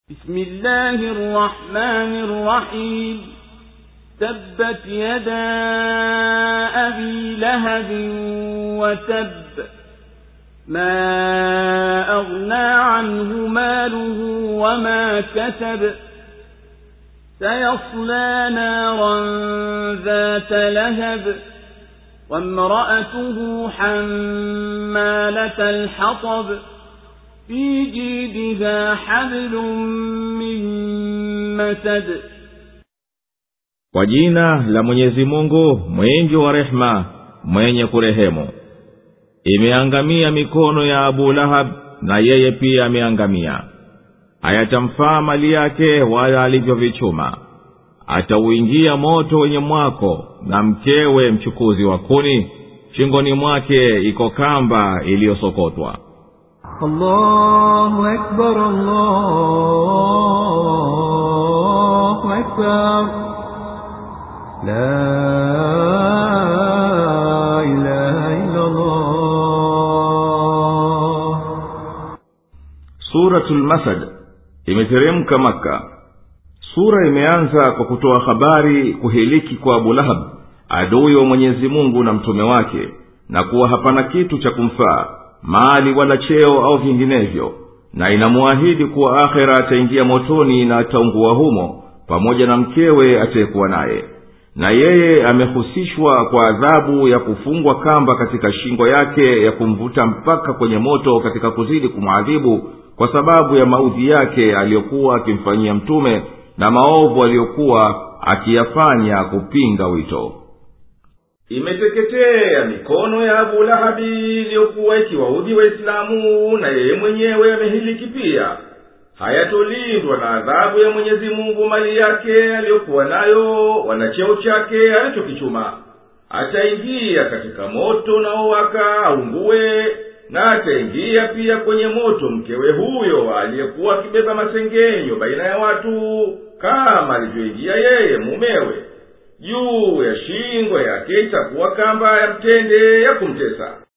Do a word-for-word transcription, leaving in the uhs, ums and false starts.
بسم الله الرحمن الرحيم تبت يدا أبي لهب وتب ما أغنى عنه ماله وما كسب سيصلى نارا ذات لهب وامرأته حمالة الحطب في جيدها حبل من مسد. Kwa jina la Mwenyezi Mungu mwingi wa rehema mwenye kurehemu. Imeangamia mikono ya Abu Lahab na yeye pia ameangamia. Hayatamfaa mali yake wala alivyovichuma. Atauingia moto wenye mwako na mkewe mchukuzi wa kuni, shingoni mwake iko kamba iliyosokotwa. Allahu Akbar, Allahu Akbar, la ilaha illa Allah. Suratul Masad imeteremka Makka. Sura imeanza kwa kutoa habari kuhiliki kwa Abu Lahab, adui wa Mwenyezi Mungu na mtume wake, na kuwa hapana kitu cha kumfaa, mali wala cheo au vinginevyo, na inamuahidi kuwa akhera ataingia motoni na ataungua humo pamoja na mkewe atayekuwa naye. Na yeye amehusishwa kwa adhabu ya kufungwa kamba katika shingo yake ya kumvuta mpaka kwenye moto katika kuzidi kumwadhibu kwa sababu ya maudhi yake aliyokuwa akimfanyia mtume na maovu aliyokuwa akiyafanya kupinga wito. Imeteketea mikono ya Abu Lahabi iliyokuwa ikiwaudhi Waislamu, na yeye mwenyewe amehiliki pia. Hayatolindwa na adhabu ya Mwenyezi Mungu mali yake aliyokuwa nayo, wana cheo chake alichokichuma. Ataingia katika moto na uwaka aungue, na ataingia pia kwenye moto mkewe huyo aliyekuwa akibeba masengenyo baina ya watu, kama alivyoingia yeye mumewe. Juu ya shingo yake itakuwa kamba ya mtende ya kumtesa.